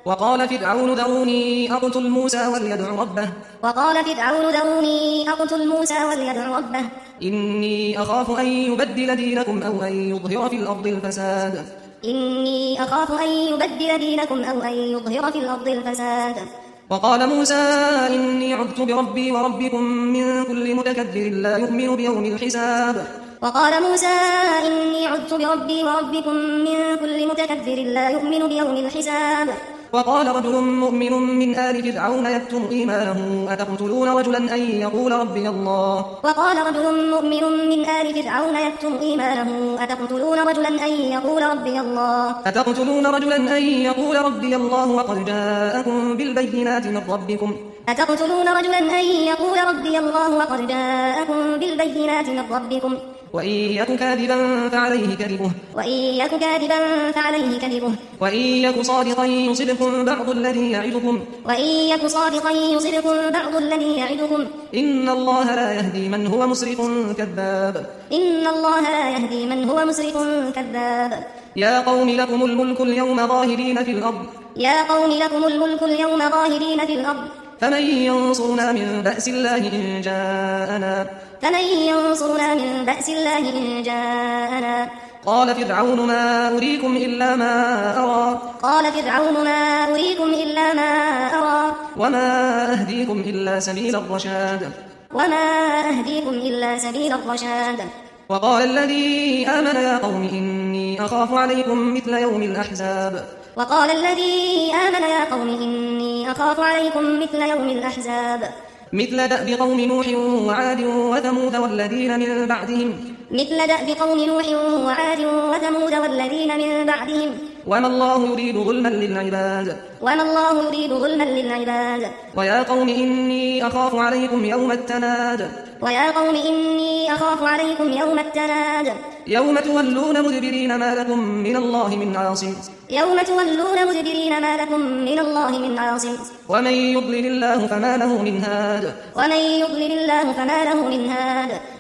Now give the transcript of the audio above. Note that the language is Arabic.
وقال فرعون ذروني أقتل موسى وليدع ربه وقال فرعون ذروني أقتل موسى وليدع ربه إني أخاف أن يبدل دينكم أو أن يظهر في الأرض الفساد إني أخاف أن يبدل دينكم أو أن يظهر في الأرض الفساد. وقال موسى إني عذت بربي وربكم من كل متكبر لا يؤمن بيوم الحساب وقال موسى إني عذت بربي وربكم من كل متكبر لا يؤمن بيوم الحساب. وقال رجل مؤمن من آل فرعون يكتم إيمانه أتقتلون رجلا أن يقول ربي الله وقال رجل مؤمن من آل فرعون يكتم إيمانه أتقتلون رجلا أن يقول ربي الله أتقتلون رجلا أن يقول ربي الله وقد جاءكم بالبينات من ربكم أتقتلون رجلا أن يقول ربي الله وقد جاءكم بالبينات من ربكم وإن يك كاذبا فعليه كذبه وإن يك كاذبا فعليه كذبه وإن يك صادقا يصبكم بعض الذي يعدكم وإن يك صادقا يصبكم بعض الذي يعدكم إن الله لا يهدي من هو مسرف كذاب إن الله لا يهدي من هو مسرف كذاب. يا قوم لكم الملك اليوم ظاهرين في الأرض يا قوم لكم الملك اليوم ظاهرين في الأرض فمن ينصرنا من بأس الله إن جاءنا فمن ينصرنا من بأس الله إن جاءنا. قال فرعون ما أريكم إلا ما أرى قال فرعون ما أريكم إلا ما أرى وما أهديكم إلا سبيل الرشاد وما أهديكم إلا سبيل الرشاد. وقال الذي آمن يا قوم إني أخاف عليكم مثل يوم الأحزاب وقال الذي آمن يا قوم إني أخاف عليكم مثل يوم الأحزاب مثل دأب قوم نوح وعاد وثمود والذين من بعدهم مثل دأب قوم نوح وعاد وثمود والذين من بعدهم وما الله يريد ظلما للعباد وما الله يريد ظلما للعباد. ويا قوم إني أخاف عليكم يوم التناد ويا قوم إني أخاف عليكم يوم التناد يوم تولون مدبرين ما لكم من الله من عاصم يوم تولون مدبرين ما لكم من الله من عاصم. ومن يضلل الله فما له من هاد ومن يضلل الله فما له من هاد.